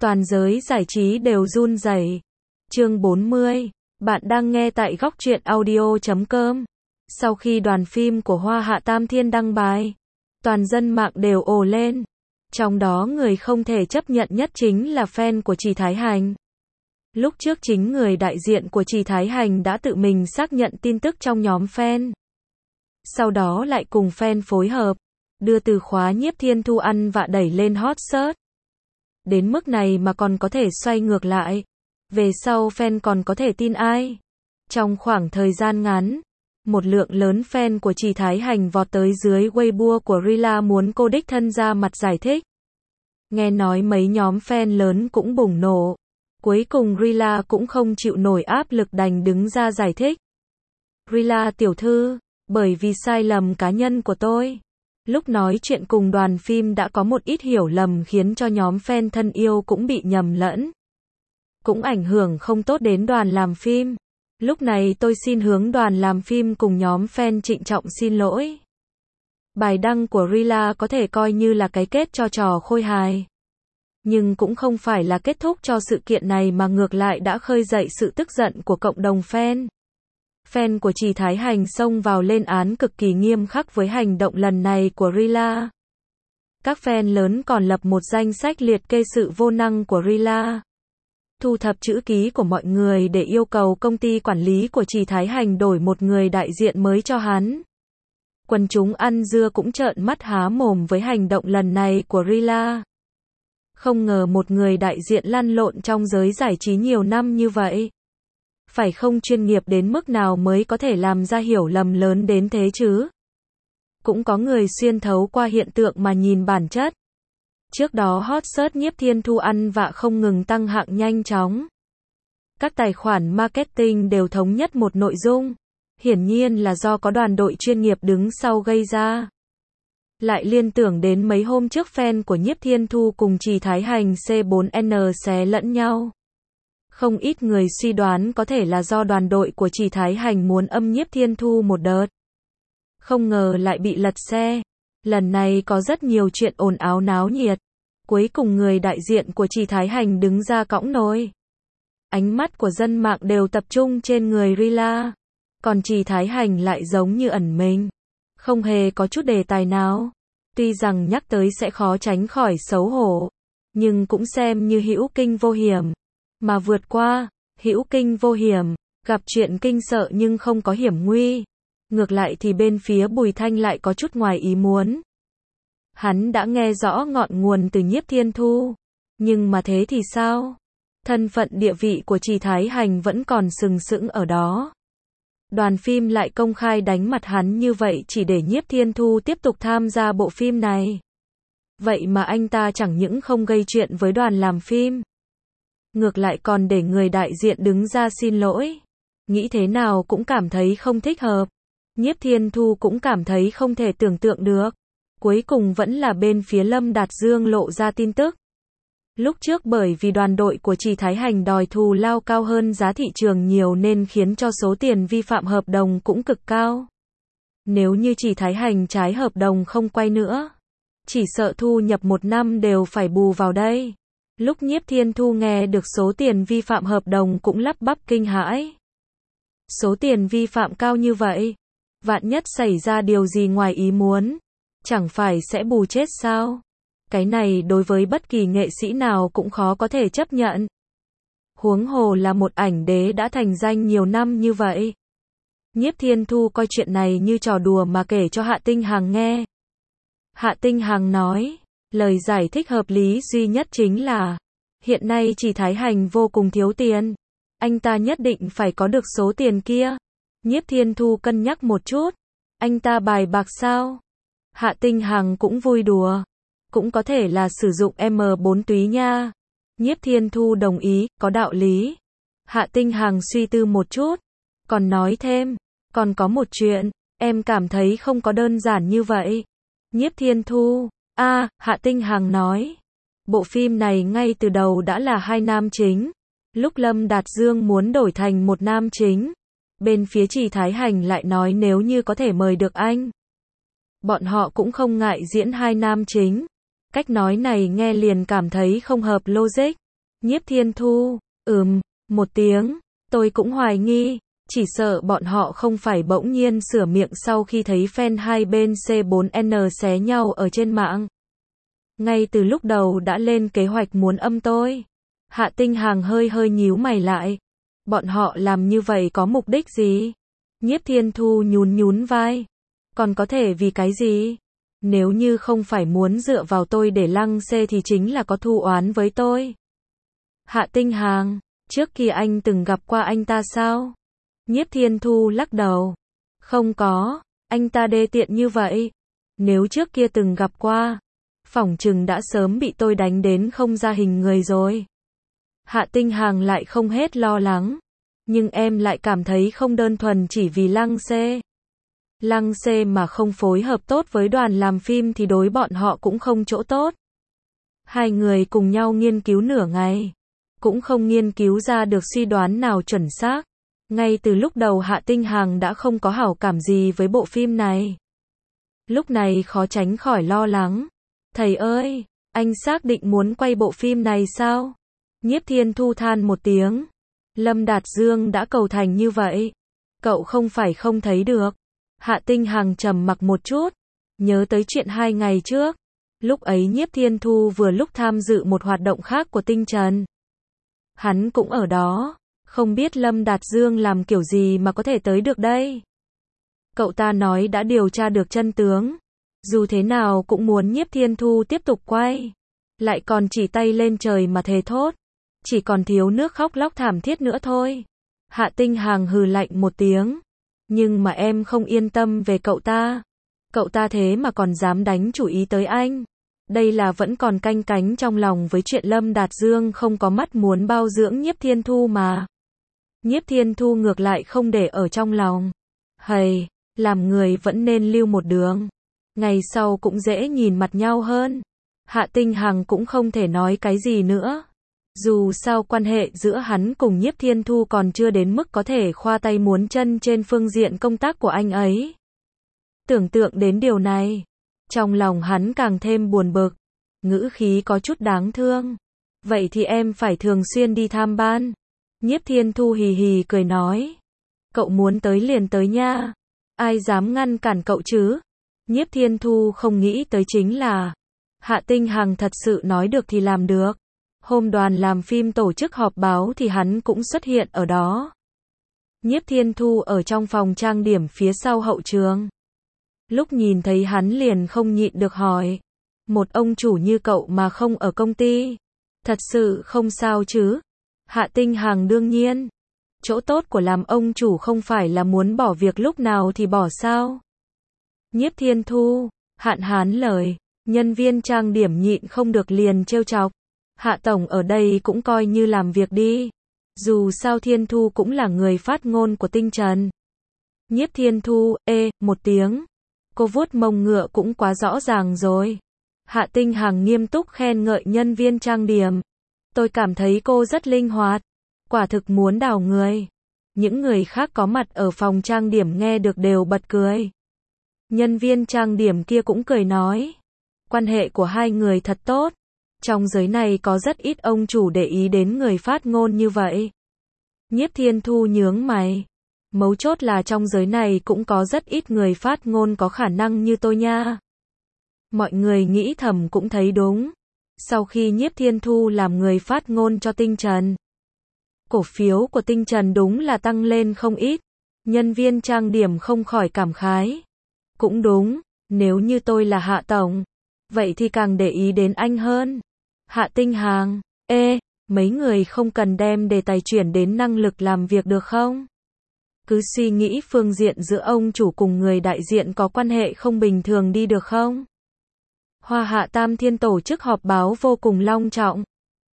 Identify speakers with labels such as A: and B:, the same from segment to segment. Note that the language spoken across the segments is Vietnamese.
A: Toàn giới giải trí đều run rẩy. Chương 40. Bạn đang nghe tại Góc Truyện Audio.com. Sau khi đoàn phim của Hoa Hạ Tam Thiên đăng bài, toàn dân mạng đều ồ lên. Trong đó người không thể chấp nhận nhất chính là fan của Trì Thái Hành. Lúc trước chính người đại diện của Trì Thái Hành đã tự mình xác nhận tin tức trong nhóm fan. Sau đó lại cùng fan phối hợp, đưa từ khóa Nhiếp Thiên Thu ăn vạ đẩy lên hot search. Đến mức này mà còn có thể xoay ngược lại. Về sau fan còn có thể tin ai? Trong khoảng thời gian ngắn, một lượng lớn fan của Trì Thái Hành vọt tới dưới Weibo của Rila muốn cô đích thân ra mặt giải thích. Nghe nói mấy nhóm fan lớn cũng bùng nổ. Cuối cùng Rila cũng không chịu nổi áp lực đành đứng ra giải thích. Rila tiểu thư, bởi vì sai lầm cá nhân của tôi. Lúc nói chuyện cùng đoàn phim đã có một ít hiểu lầm khiến cho nhóm fan thân yêu cũng bị nhầm lẫn. Cũng ảnh hưởng không tốt đến đoàn làm phim. Lúc này tôi xin hướng đoàn làm phim cùng nhóm fan trịnh trọng xin lỗi. Bài đăng của Rila có thể coi như là cái kết cho trò khôi hài. Nhưng cũng không phải là kết thúc cho sự kiện này mà ngược lại đã khơi dậy sự tức giận của cộng đồng fan. Fan của Trì Thái Hành xông vào lên án cực kỳ nghiêm khắc với hành động lần này của Rila. Các fan lớn còn lập một danh sách liệt kê sự vô năng của Rila. Thu thập chữ ký của mọi người để yêu cầu công ty quản lý của Trì Thái Hành đổi một người đại diện mới cho hắn. Quần chúng ăn dưa cũng trợn mắt há mồm với hành động lần này của Rila. Không ngờ một người đại diện lăn lộn trong giới giải trí nhiều năm như vậy. Phải không chuyên nghiệp đến mức nào mới có thể làm ra hiểu lầm lớn đến thế chứ? Cũng có người xuyên thấu qua hiện tượng mà nhìn bản chất. Trước đó hot search Nhiếp Thiên Thu ăn vạ không ngừng tăng hạng nhanh chóng. Các tài khoản marketing đều thống nhất một nội dung. Hiển nhiên là do có đoàn đội chuyên nghiệp đứng sau gây ra. Lại liên tưởng đến mấy hôm trước fan của Nhiếp Thiên Thu cùng Trì Thái Hành C4N xé lẫn nhau. Không ít người suy đoán có thể là do đoàn đội của Trì Thái Hành muốn âm Nhiếp Thiên Thu một đợt. Không ngờ lại bị lật xe. Lần này có rất nhiều chuyện ồn ào náo nhiệt. Cuối cùng người đại diện của Trì Thái Hành đứng ra cõng nồi. Ánh mắt của dân mạng đều tập trung trên người Rila. Còn Trì Thái Hành lại giống như ẩn mình. Không hề có chút đề tài nào. Tuy rằng nhắc tới sẽ khó tránh khỏi xấu hổ. Nhưng cũng xem như hữu kinh vô hiểm. Mà vượt qua, hữu kinh vô hiểm. Gặp chuyện kinh sợ nhưng không có hiểm nguy. Ngược lại thì bên phía Bùi Thanh lại có chút ngoài ý muốn. Hắn đã nghe rõ ngọn nguồn từ Nhiếp Thiên Thu. Nhưng mà thế thì sao? Thân phận địa vị của Trì Thái Hành vẫn còn sừng sững ở đó. Đoàn phim lại công khai đánh mặt hắn như vậy chỉ để Nhiếp Thiên Thu tiếp tục tham gia bộ phim này. Vậy mà anh ta chẳng những không gây chuyện với đoàn làm phim. Ngược lại còn để người đại diện đứng ra xin lỗi. Nghĩ thế nào cũng cảm thấy không thích hợp. Nhiếp Thiên Thu cũng cảm thấy không thể tưởng tượng được. Cuối cùng vẫn là bên phía Lâm Đạt Dương lộ ra tin tức. Lúc trước bởi vì đoàn đội của Trì Thái Hành đòi thù lao cao hơn giá thị trường nhiều nên khiến cho số tiền vi phạm hợp đồng cũng cực cao. Nếu như Trì Thái Hành trái hợp đồng không quay nữa, chỉ sợ thu nhập một năm đều phải bù vào đây. Lúc Nhiếp Thiên Thu nghe được số tiền vi phạm hợp đồng cũng lắp bắp kinh hãi. Số tiền vi phạm cao như vậy, vạn nhất xảy ra điều gì ngoài ý muốn, chẳng phải sẽ bù chết sao? Cái này đối với bất kỳ nghệ sĩ nào cũng khó có thể chấp nhận. Huống hồ là một ảnh đế đã thành danh nhiều năm như vậy. Nhiếp Thiên Thu coi chuyện này như trò đùa mà kể cho Hạ Tinh Hằng nghe. Hạ Tinh Hằng nói, lời giải thích hợp lý duy nhất chính là, hiện nay Trì Thái Hành vô cùng thiếu tiền. Anh ta nhất định phải có được số tiền kia. Nhiếp Thiên Thu cân nhắc một chút. Anh ta bài bạc sao? Hạ Tinh Hằng cũng vui đùa. Cũng có thể là sử dụng M4 túy nha. Nhiếp Thiên Thu đồng ý, có đạo lý. Hạ Tinh Hằng suy tư một chút. Còn nói thêm, còn có một chuyện, em cảm thấy không có đơn giản như vậy. Nhiếp Thiên Thu, Hạ Tinh Hằng nói. Bộ phim này ngay từ đầu đã là hai nam chính. Lúc Lâm Đạt Dương muốn đổi thành một nam chính, bên phía Trì Thái Hành lại nói nếu như có thể mời được anh, bọn họ cũng không ngại diễn hai nam chính. Cách nói này nghe liền cảm thấy không hợp logic. Nhiếp Thiên Thu, một tiếng, tôi cũng hoài nghi, chỉ sợ bọn họ không phải bỗng nhiên sửa miệng sau khi thấy fan hai bên C4N xé nhau ở trên mạng. Ngay từ lúc đầu đã lên kế hoạch muốn âm tôi. Hạ Tinh Hằng hơi hơi nhíu mày lại. Bọn họ làm như vậy có mục đích gì? Nhiếp Thiên Thu nhún nhún vai. Còn có thể vì cái gì? Nếu như không phải muốn dựa vào tôi để lăng xê thì chính là có thù oán với tôi. Hạ Tinh Hằng, trước kia anh từng gặp qua anh ta sao? Nhiếp Thiên Thu lắc đầu. Không có, anh ta đê tiện như vậy. Nếu trước kia từng gặp qua, phỏng chừng đã sớm bị tôi đánh đến không ra hình người rồi. Hạ Tinh Hằng lại không hết lo lắng. Nhưng em lại cảm thấy không đơn thuần chỉ vì lăng xê. Lăng xê mà không phối hợp tốt với đoàn làm phim thì đối bọn họ cũng không chỗ tốt. Hai người cùng nhau nghiên cứu nửa ngày, cũng không nghiên cứu ra được suy đoán nào chuẩn xác. Ngay từ lúc đầu Hạ Tinh Hằng đã không có hảo cảm gì với bộ phim này. Lúc này khó tránh khỏi lo lắng. Thầy ơi, anh xác định muốn quay bộ phim này sao? Nhiếp Thiên Thu than một tiếng. Lâm Đạt Dương đã cầu thành như vậy. Cậu không phải không thấy được. Hạ Tinh Hằng trầm mặc một chút. Nhớ tới chuyện 2 ngày trước. Lúc ấy Nhiếp Thiên Thu vừa lúc tham dự một hoạt động khác của Tinh Trần. Hắn cũng ở đó. Không biết Lâm Đạt Dương làm kiểu gì mà có thể tới được đây. Cậu ta nói đã điều tra được chân tướng. Dù thế nào cũng muốn Nhiếp Thiên Thu tiếp tục quay. Lại còn chỉ tay lên trời mà thề thốt. Chỉ còn thiếu nước khóc lóc thảm thiết nữa thôi. Hạ Tinh Hằng hừ lạnh một tiếng. Nhưng mà em không yên tâm về cậu ta. Cậu ta thế mà còn dám đánh chủ ý tới anh. Đây là vẫn còn canh cánh trong lòng với chuyện Lâm Đạt Dương không có mắt muốn bao dưỡng Nhiếp Thiên Thu mà. Nhiếp Thiên Thu ngược lại không để ở trong lòng. Hầy, làm người vẫn nên lưu một đường. Ngày sau cũng dễ nhìn mặt nhau hơn. Hạ Tinh Hằng cũng không thể nói cái gì nữa. Dù sao quan hệ giữa hắn cùng Nhiếp Thiên Thu còn chưa đến mức có thể khoa tay muốn chân trên phương diện công tác của anh ấy. Tưởng tượng đến điều này, trong lòng hắn càng thêm buồn bực, ngữ khí có chút đáng thương. Vậy thì em phải thường xuyên đi tham ban. Nhiếp Thiên Thu hì hì cười nói. Cậu muốn tới liền tới nha. Ai dám ngăn cản cậu chứ? Nhiếp Thiên Thu không nghĩ tới chính là Hạ Tinh Hằng thật sự nói được thì làm được. Hôm đoàn làm phim tổ chức họp báo thì hắn cũng xuất hiện ở đó. Nhiếp Thiên Thu ở trong phòng trang điểm phía sau hậu trường. Lúc nhìn thấy hắn liền không nhịn được hỏi. Một ông chủ như cậu mà không ở công ty. Thật sự không sao chứ? Hạ Tinh Hằng đương nhiên. Chỗ tốt của làm ông chủ không phải là muốn bỏ việc lúc nào thì bỏ sao? Nhiếp Thiên Thu, hạn hán lời. Nhân viên trang điểm nhịn không được liền trêu chọc. Hạ tổng ở đây cũng coi như làm việc đi. Dù sao Thiên Thu cũng là người phát ngôn của Tinh Trần. Nhiếp Thiên Thu, một tiếng. Cô vuốt mông ngựa cũng quá rõ ràng rồi. Hạ Tinh Hằng nghiêm túc khen ngợi nhân viên trang điểm. Tôi cảm thấy cô rất linh hoạt. Quả thực muốn đào người. Những người khác có mặt ở phòng trang điểm nghe được đều bật cười. Nhân viên trang điểm kia cũng cười nói. Quan hệ của hai người thật tốt. Trong giới này có rất ít ông chủ để ý đến người phát ngôn như vậy. Nhiếp Thiên Thu nhướng mày. Mấu chốt là trong giới này cũng có rất ít người phát ngôn có khả năng như tôi nha. Mọi người nghĩ thầm cũng thấy đúng. Sau khi Nhiếp Thiên Thu làm người phát ngôn cho Tinh Trần, cổ phiếu của Tinh Trần đúng là tăng lên không ít. Nhân viên trang điểm không khỏi cảm khái. Cũng đúng, nếu như tôi là Hạ tổng, vậy thì càng để ý đến anh hơn. Hạ Tinh Hằng, mấy người không cần đem đề tài chuyển đến năng lực làm việc được không? Cứ suy nghĩ phương diện giữa ông chủ cùng người đại diện có quan hệ không bình thường đi được không? Hoa Hạ Tam Thiên tổ chức họp báo vô cùng long trọng.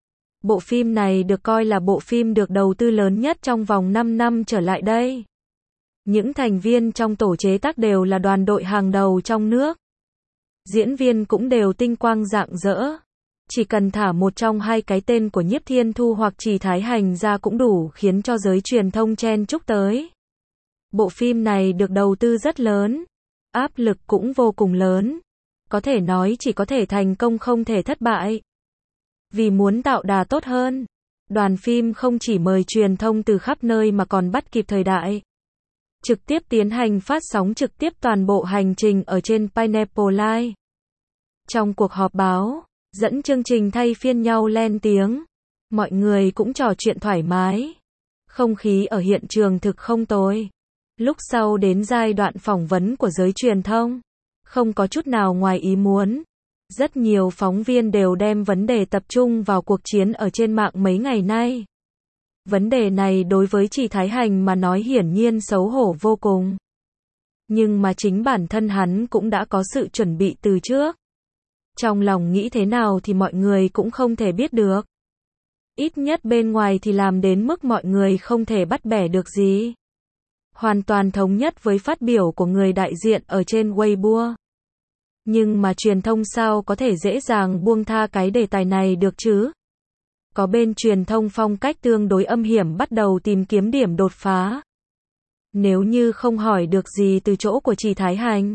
A: Bộ phim này được coi là bộ phim được đầu tư lớn nhất trong vòng 5 năm trở lại đây. Những thành viên trong tổ chế tác đều là đoàn đội hàng đầu trong nước. Diễn viên cũng đều tinh quang rạng rỡ. Chỉ cần thả một trong hai cái tên của Nhiếp Thiên Thu hoặc Trì Thái Hành ra cũng đủ khiến cho giới truyền thông chen chúc tới. Bộ phim này được đầu tư rất lớn. Áp lực cũng vô cùng lớn. Có thể nói chỉ có thể thành công không thể thất bại. Vì muốn tạo đà tốt hơn, Đoàn phim không chỉ mời truyền thông từ khắp nơi mà còn bắt kịp thời đại. Trực tiếp tiến hành phát sóng trực tiếp toàn bộ hành trình ở trên Pineapple Live. Trong cuộc họp báo, dẫn chương trình thay phiên nhau lên tiếng. Mọi người cũng trò chuyện thoải mái. Không khí ở hiện trường thực không tồi. Lúc sau đến giai đoạn phỏng vấn của giới truyền thông, không có chút nào ngoài ý muốn. Rất nhiều phóng viên đều đem vấn đề tập trung vào cuộc chiến ở trên mạng mấy ngày nay. Vấn đề này đối với Trì Thái Hành mà nói hiển nhiên xấu hổ vô cùng. Nhưng mà chính bản thân hắn cũng đã có sự chuẩn bị từ trước. Trong lòng nghĩ thế nào thì mọi người cũng không thể biết được. Ít nhất bên ngoài thì làm đến mức mọi người không thể bắt bẻ được gì. Hoàn toàn thống nhất với phát biểu của người đại diện ở trên Weibo. Nhưng mà truyền thông sao có thể dễ dàng buông tha cái đề tài này được chứ? Có bên truyền thông phong cách tương đối âm hiểm bắt đầu tìm kiếm điểm đột phá. Nếu như không hỏi được gì từ chỗ của Trì Thái Hành,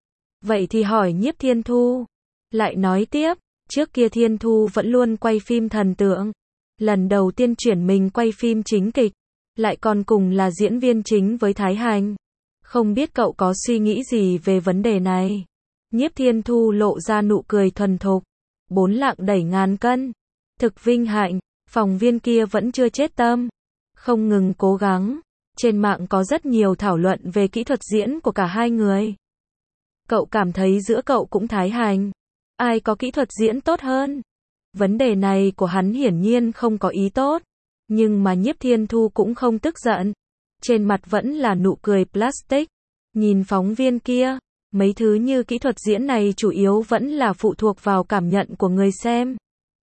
A: vậy thì hỏi Nhiếp Thiên Thu. Lại nói tiếp, trước kia Thiên Thu vẫn luôn quay phim thần tượng. Lần đầu tiên chuyển mình quay phim chính kịch, lại còn cùng là diễn viên chính với Thái Hành. Không biết cậu có suy nghĩ gì về vấn đề này? Nhiếp Thiên Thu lộ ra nụ cười thuần thục. 4 lạng đẩy ngàn cân. Thực vinh hạnh, phóng viên kia vẫn chưa chết tâm. Không ngừng cố gắng. Trên mạng có rất nhiều thảo luận về kỹ thuật diễn của cả hai người. Cậu cảm thấy giữa cậu cũng Thái Hành, ai có kỹ thuật diễn tốt hơn? Vấn đề này của hắn hiển nhiên không có ý tốt. Nhưng mà Nhiếp Thiên Thu cũng không tức giận. Trên mặt vẫn là nụ cười plastic. Nhìn phóng viên kia, mấy thứ như kỹ thuật diễn này chủ yếu vẫn là phụ thuộc vào cảm nhận của người xem.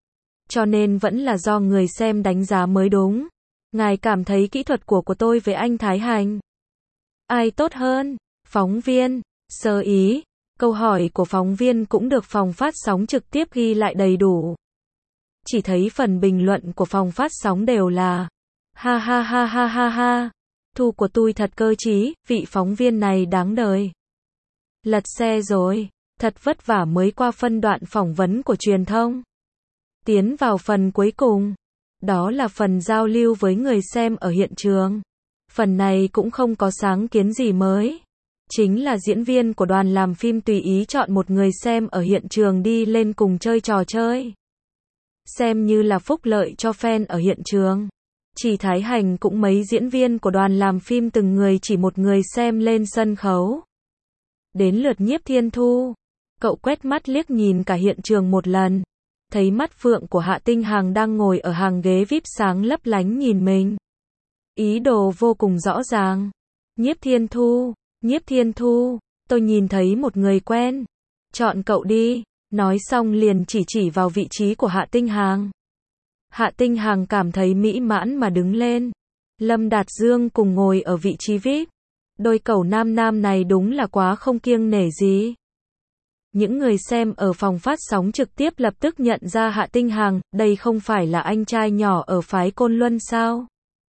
A: Cho nên vẫn là do người xem đánh giá mới đúng. Ngài cảm thấy kỹ thuật của tôi với anh Thái Hành, ai tốt hơn? Phóng viên, sơ ý. Câu hỏi của phóng viên cũng được phòng phát sóng trực tiếp ghi lại đầy đủ. Chỉ thấy phần bình luận của phòng phát sóng đều là ha ha ha ha ha ha. Thu của tôi thật cơ trí, vị phóng viên này đáng đời. Lật xe rồi, thật vất vả mới qua phân đoạn phỏng vấn của truyền thông. Tiến vào phần cuối cùng, đó là phần giao lưu với người xem ở hiện trường. Phần này cũng không có sáng kiến gì mới. Chính là diễn viên của đoàn làm phim tùy ý chọn một người xem ở hiện trường đi lên cùng chơi trò chơi. Xem như là phúc lợi cho fan ở hiện trường. Trì Thái Hành cũng mấy diễn viên của đoàn làm phim từng người chỉ một người xem lên sân khấu. Đến lượt Nhiếp Thiên Thu, cậu quét mắt liếc nhìn cả hiện trường một lần. Thấy mắt phượng của Hạ Tinh Hằng đang ngồi ở hàng ghế VIP sáng lấp lánh nhìn mình. Ý đồ vô cùng rõ ràng. Nhiếp Thiên Thu, tôi nhìn thấy một người quen. Chọn cậu đi. Nói xong liền chỉ vào vị trí của Hạ Tinh Hằng. Hạ Tinh Hằng cảm thấy mỹ mãn mà đứng lên. Lâm Đạt Dương cùng ngồi ở vị trí VIP. Đôi cẩu nam này đúng là quá không kiêng nể gì. Những người xem ở phòng phát sóng trực tiếp lập tức nhận ra Hạ Tinh Hằng, đây không phải là anh trai nhỏ ở phái Côn Luân sao?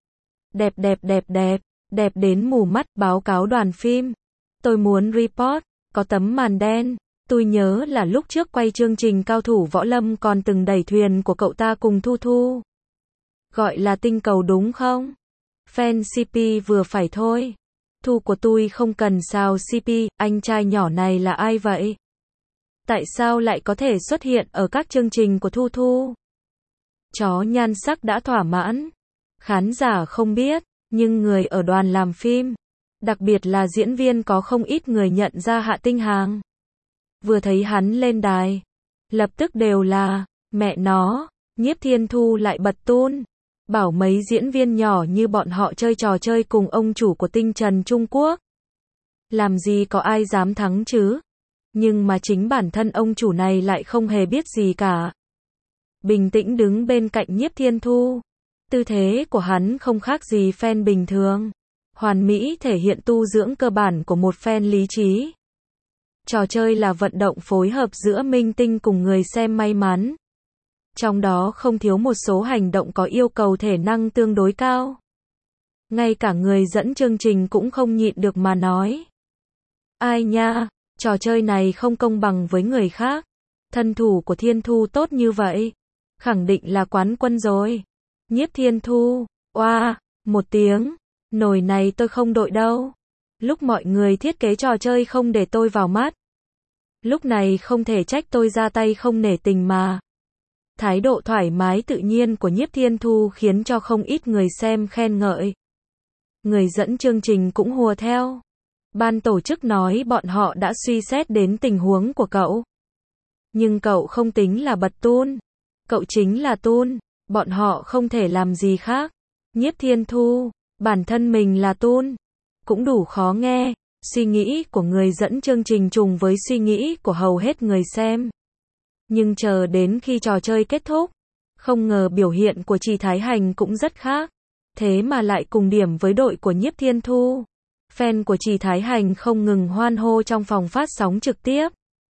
A: Đẹp đến mù mắt. Báo cáo đoàn phim. Tôi muốn report, có tấm màn đen. Tôi nhớ là lúc trước quay chương trình Cao thủ võ lâm còn từng đẩy thuyền của cậu ta cùng Thu. Gọi là tinh cầu đúng không? Fan CP vừa phải thôi. Thu của tôi không cần sao CP, anh trai nhỏ này là ai vậy? Tại sao lại có thể xuất hiện ở các chương trình của Thu? Chó nhan sắc đã thỏa mãn. Khán giả không biết, nhưng người ở đoàn làm phim, đặc biệt là diễn viên có không ít người nhận ra Hạ Tinh Hằng. Vừa thấy hắn lên đài, lập tức đều là, mẹ nó, Nhiếp Thiên Thu lại bật tun. Bảo mấy diễn viên nhỏ như bọn họ chơi trò chơi cùng ông chủ của tinh trần Trung Quốc. Làm gì có ai dám thắng chứ? Nhưng mà chính bản thân ông chủ này lại không hề biết gì cả. Bình tĩnh đứng bên cạnh Nhiếp Thiên Thu. Tư thế của hắn không khác gì fan bình thường. Hoàn mỹ thể hiện tu dưỡng cơ bản của một fan lý trí. Trò chơi là vận động phối hợp giữa minh tinh cùng người xem may mắn. Trong đó không thiếu một số hành động có yêu cầu thể năng tương đối cao. Ngay cả người dẫn chương trình cũng không nhịn được mà nói. Ai nha, trò chơi này không công bằng với người khác. Thân thủ của Thiên Thu tốt như vậy, khẳng định là quán quân rồi. Nhiếp Thiên Thu, oa, một tiếng, nồi này tôi không đội đâu. Lúc mọi người thiết kế trò chơi không để tôi vào mắt. Lúc này không thể trách tôi ra tay không nể tình mà. Thái độ thoải mái tự nhiên của Nhiếp Thiên Thu khiến cho không ít người xem khen ngợi. Người dẫn chương trình cũng hùa theo. Ban tổ chức nói bọn họ đã suy xét đến tình huống của cậu. Nhưng cậu không tính là bật tun. Cậu chính là tun. Bọn họ không thể làm gì khác. Nhiếp Thiên Thu, bản thân mình là tun. Cũng đủ khó nghe. Suy nghĩ của người dẫn chương trình trùng với suy nghĩ của hầu hết người xem. Nhưng chờ đến khi trò chơi kết thúc, không ngờ biểu hiện của Trì Thái Hành cũng rất khác. Thế mà lại cùng điểm với đội của Nhiếp Thiên Thu. Fan của Trì Thái Hành không ngừng hoan hô trong phòng phát sóng trực tiếp.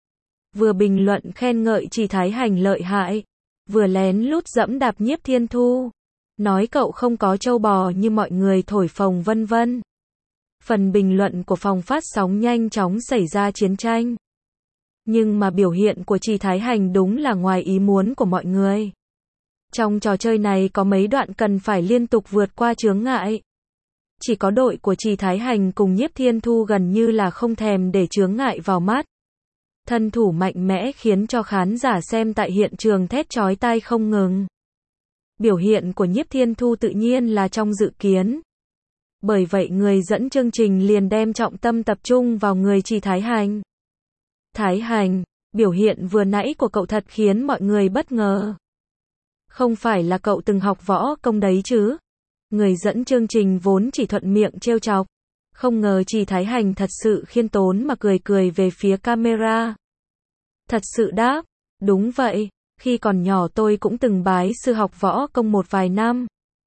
A: Vừa bình luận khen ngợi Trì Thái Hành lợi hại, vừa lén lút dẫm đạp Nhiếp Thiên Thu. Nói cậu không có trâu bò như mọi người thổi phồng vân vân. Phần bình luận của phòng phát sóng nhanh chóng xảy ra chiến tranh. Nhưng mà biểu hiện của Trì Thái Hành đúng là ngoài ý muốn của mọi người. Trong trò chơi này có mấy đoạn cần phải liên tục vượt qua chướng ngại. Chỉ có đội của Trì Thái Hành cùng Nhiếp Thiên Thu gần như là không thèm để chướng ngại vào mắt. Thân thủ mạnh mẽ khiến cho khán giả xem tại hiện trường thét chói tai không ngừng. Biểu hiện của Nhiếp Thiên Thu tự nhiên là trong dự kiến. Bởi vậy người dẫn chương trình liền đem trọng tâm tập trung vào người Trì Thái Hành. Thái Hành, biểu hiện vừa nãy của cậu thật khiến mọi người bất ngờ. Không phải là cậu từng học võ công đấy chứ? Người dẫn chương trình vốn chỉ thuận miệng trêu chọc. Không ngờ Trì Thái Hành thật sự khiêm tốn mà cười cười về phía camera. Thật sự đáp, đúng vậy, khi còn nhỏ tôi cũng từng bái sư học võ công một vài năm.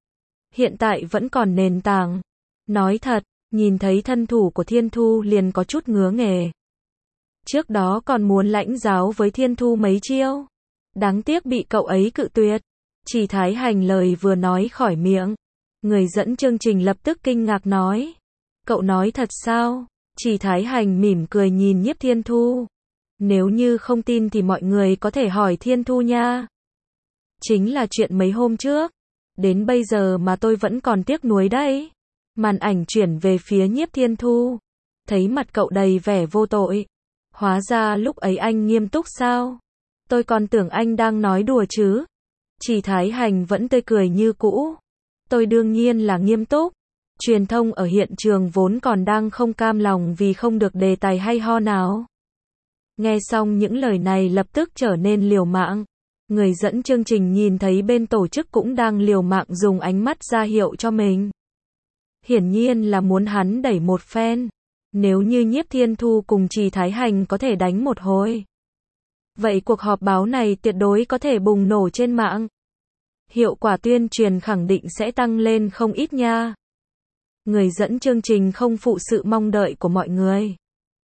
A: Hiện tại vẫn còn nền tảng. Nói thật, nhìn thấy thân thủ của Thiên Thu liền có chút ngứa nghề. Trước đó còn muốn lãnh giáo với Thiên Thu mấy chiêu. Đáng tiếc bị cậu ấy cự tuyệt. Trì Thái Hành lời vừa nói khỏi miệng. Người dẫn chương trình lập tức kinh ngạc nói. Cậu nói thật sao? Trì Thái Hành mỉm cười nhìn Nhiếp Thiên Thu. Nếu như không tin thì mọi người có thể hỏi Thiên Thu nha. Chính là chuyện mấy hôm trước. Đến bây giờ mà tôi vẫn còn tiếc nuối đấy. Màn ảnh chuyển về phía Nhiếp Thiên Thu. Thấy mặt cậu đầy vẻ vô tội. Hóa ra lúc ấy anh nghiêm túc sao? Tôi còn tưởng anh đang nói đùa chứ. Trì Thái Hành vẫn tươi cười như cũ. Tôi đương nhiên là nghiêm túc. Truyền thông ở hiện trường vốn còn đang không cam lòng vì không được đề tài hay ho nào. Nghe xong những lời này lập tức trở nên liều mạng. Người dẫn chương trình nhìn thấy bên tổ chức cũng đang liều mạng dùng ánh mắt ra hiệu cho mình. Hiển nhiên là muốn hắn đẩy một phen. Nếu như Nhiếp Thiên Thu cùng Trì Thái Hành có thể đánh một hồi. Vậy cuộc họp báo này tuyệt đối có thể bùng nổ trên mạng. Hiệu quả tuyên truyền khẳng định sẽ tăng lên không ít nha. Người dẫn chương trình không phụ sự mong đợi của mọi người.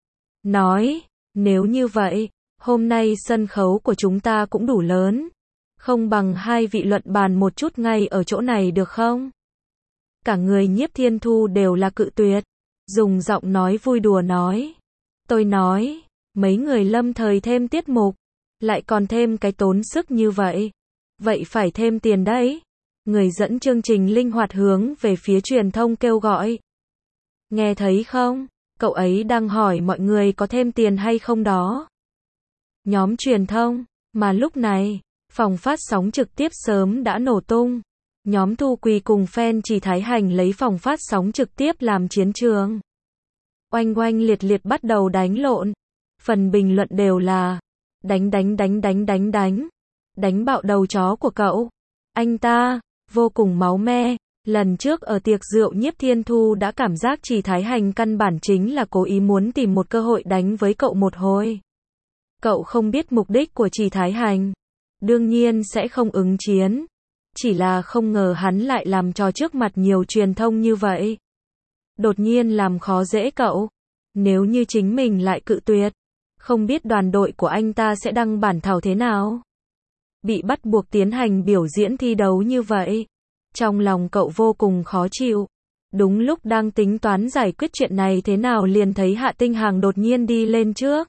A: Nói, nếu như vậy, hôm nay sân khấu của chúng ta cũng đủ lớn. Không bằng hai vị luận bàn một chút ngay ở chỗ này được không? Cả người Nhiếp Thiên Thu đều là cự tuyệt. Dùng giọng nói vui đùa nói. Tôi nói, mấy người lâm thời thêm tiết mục. Lại còn thêm cái tốn sức như vậy. Vậy phải thêm tiền đấy. Người dẫn chương trình linh hoạt hướng về phía truyền thông kêu gọi. Nghe thấy không? Cậu ấy đang hỏi mọi người có thêm tiền hay không đó. Nhóm truyền thông. Mà lúc này, phòng phát sóng trực tiếp sớm đã nổ tung. Nhóm Thu Quỳ cùng fan Trì Thái Hành lấy phòng phát sóng trực tiếp làm chiến trường. Oanh oanh liệt liệt bắt đầu đánh lộn. Phần bình luận đều là đánh đánh đánh đánh đánh đánh. Đánh bạo đầu chó của cậu. Anh ta, vô cùng máu me. Lần trước ở tiệc rượu Nhiếp Thiên Thu đã cảm giác Trì Thái Hành căn bản chính là cố ý muốn tìm một cơ hội đánh với cậu một hồi. Cậu không biết mục đích của Trì Thái Hành. Đương nhiên sẽ không ứng chiến. Chỉ là không ngờ hắn lại làm trò trước mặt nhiều truyền thông như vậy. Đột nhiên làm khó dễ cậu. Nếu như chính mình lại cự tuyệt, không biết đoàn đội của anh ta sẽ đăng bản thảo thế nào. Bị bắt buộc tiến hành biểu diễn thi đấu như vậy. Trong lòng cậu vô cùng khó chịu. Đúng lúc đang tính toán giải quyết chuyện này thế nào liền thấy Hạ Tinh Hàng đột nhiên đi lên trước.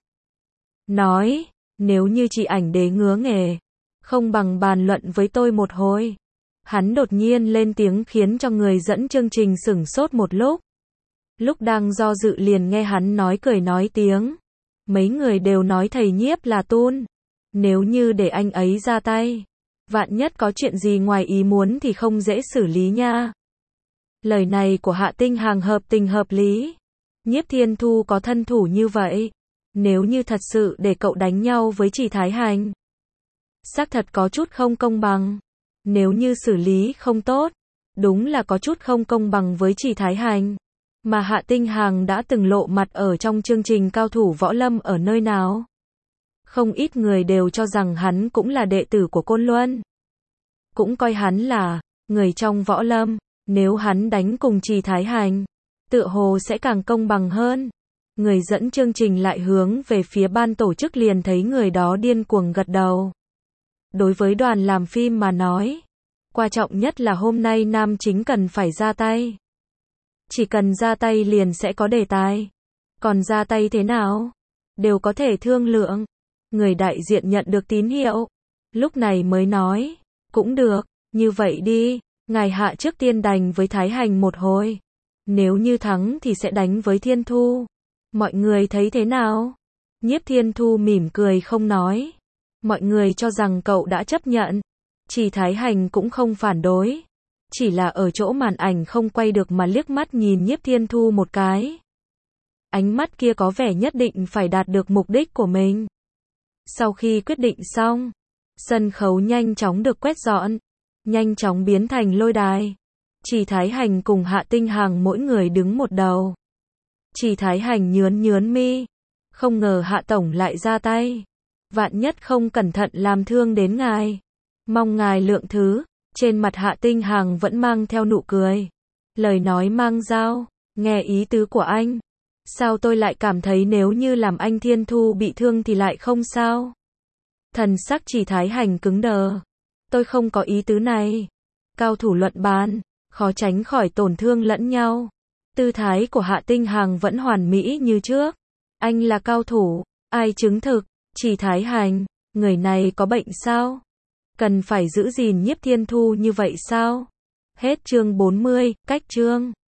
A: Nói, nếu như chị ảnh đế ngứa nghề, không bằng bàn luận với tôi một hồi. Hắn đột nhiên lên tiếng khiến cho người dẫn chương trình sửng sốt một lúc. Lúc đang do dự liền nghe hắn nói cười nói tiếng. Mấy người đều nói thầy Nhiếp là tun. Nếu như để anh ấy ra tay, vạn nhất có chuyện gì ngoài ý muốn thì không dễ xử lý nha. Lời này của Hạ Tinh Hằng hợp tình hợp lý. Nhiếp Thiên Thu có thân thủ như vậy. Nếu như thật sự để cậu đánh nhau với Trì Thái Hành, xác thật có chút không công bằng. Nếu như xử lý không tốt, đúng là có chút không công bằng với Trì Thái Hành. Mà Hạ Tinh Hằng đã từng lộ mặt ở trong chương trình cao thủ võ lâm ở nơi nào. Không ít người đều cho rằng hắn cũng là đệ tử của Côn Luân. Cũng coi hắn là người trong võ lâm. Nếu hắn đánh cùng Trì Thái Hành, tựa hồ sẽ càng công bằng hơn. Người dẫn chương trình lại hướng về phía ban tổ chức liền thấy người đó điên cuồng gật đầu. Đối với đoàn làm phim mà nói, quan trọng nhất là hôm nay nam chính cần phải ra tay. Chỉ cần ra tay liền sẽ có đề tài. Còn ra tay thế nào? Đều có thể thương lượng. Người đại diện nhận được tín hiệu. Lúc này mới nói. Cũng được, như vậy đi. Ngài Hạ trước tiên đành với Thái Hành một hồi. Nếu như thắng thì sẽ đánh với Thiên Thu. Mọi người thấy thế nào? Nhiếp Thiên Thu mỉm cười không nói. Mọi người cho rằng cậu đã chấp nhận. Trì Thái Hành cũng không phản đối. Chỉ là ở chỗ màn ảnh không quay được mà liếc mắt nhìn Nhiếp Thiên Thu một cái. Ánh mắt kia có vẻ nhất định phải đạt được mục đích của mình. Sau khi quyết định xong, sân khấu nhanh chóng được quét dọn, nhanh chóng biến thành lôi đài. Trì Thái Hành cùng Hạ Tinh Hằng mỗi người đứng một đầu. Trì Thái Hành nhướn mi, không ngờ Hạ tổng lại ra tay. Vạn nhất không cẩn thận làm thương đến ngài, mong ngài lượng thứ. Trên mặt Hạ Tinh Hằng vẫn mang theo nụ cười. Lời nói mang dao, nghe ý tứ của anh. Sao tôi lại cảm thấy nếu như làm anh Thiên Thu bị thương thì lại không sao? Thần sắc Trì Thái Hành cứng đờ. Tôi không có ý tứ này. Cao thủ luận bàn, khó tránh khỏi tổn thương lẫn nhau. Tư thái của Hạ Tinh Hằng vẫn hoàn mỹ như trước. Anh là cao thủ, ai chứng thực? Trì Thái Hành, người này có bệnh sao? Cần phải giữ gìn Nhiếp Thiên Thu như vậy sao? Hết chương 40, cách chương.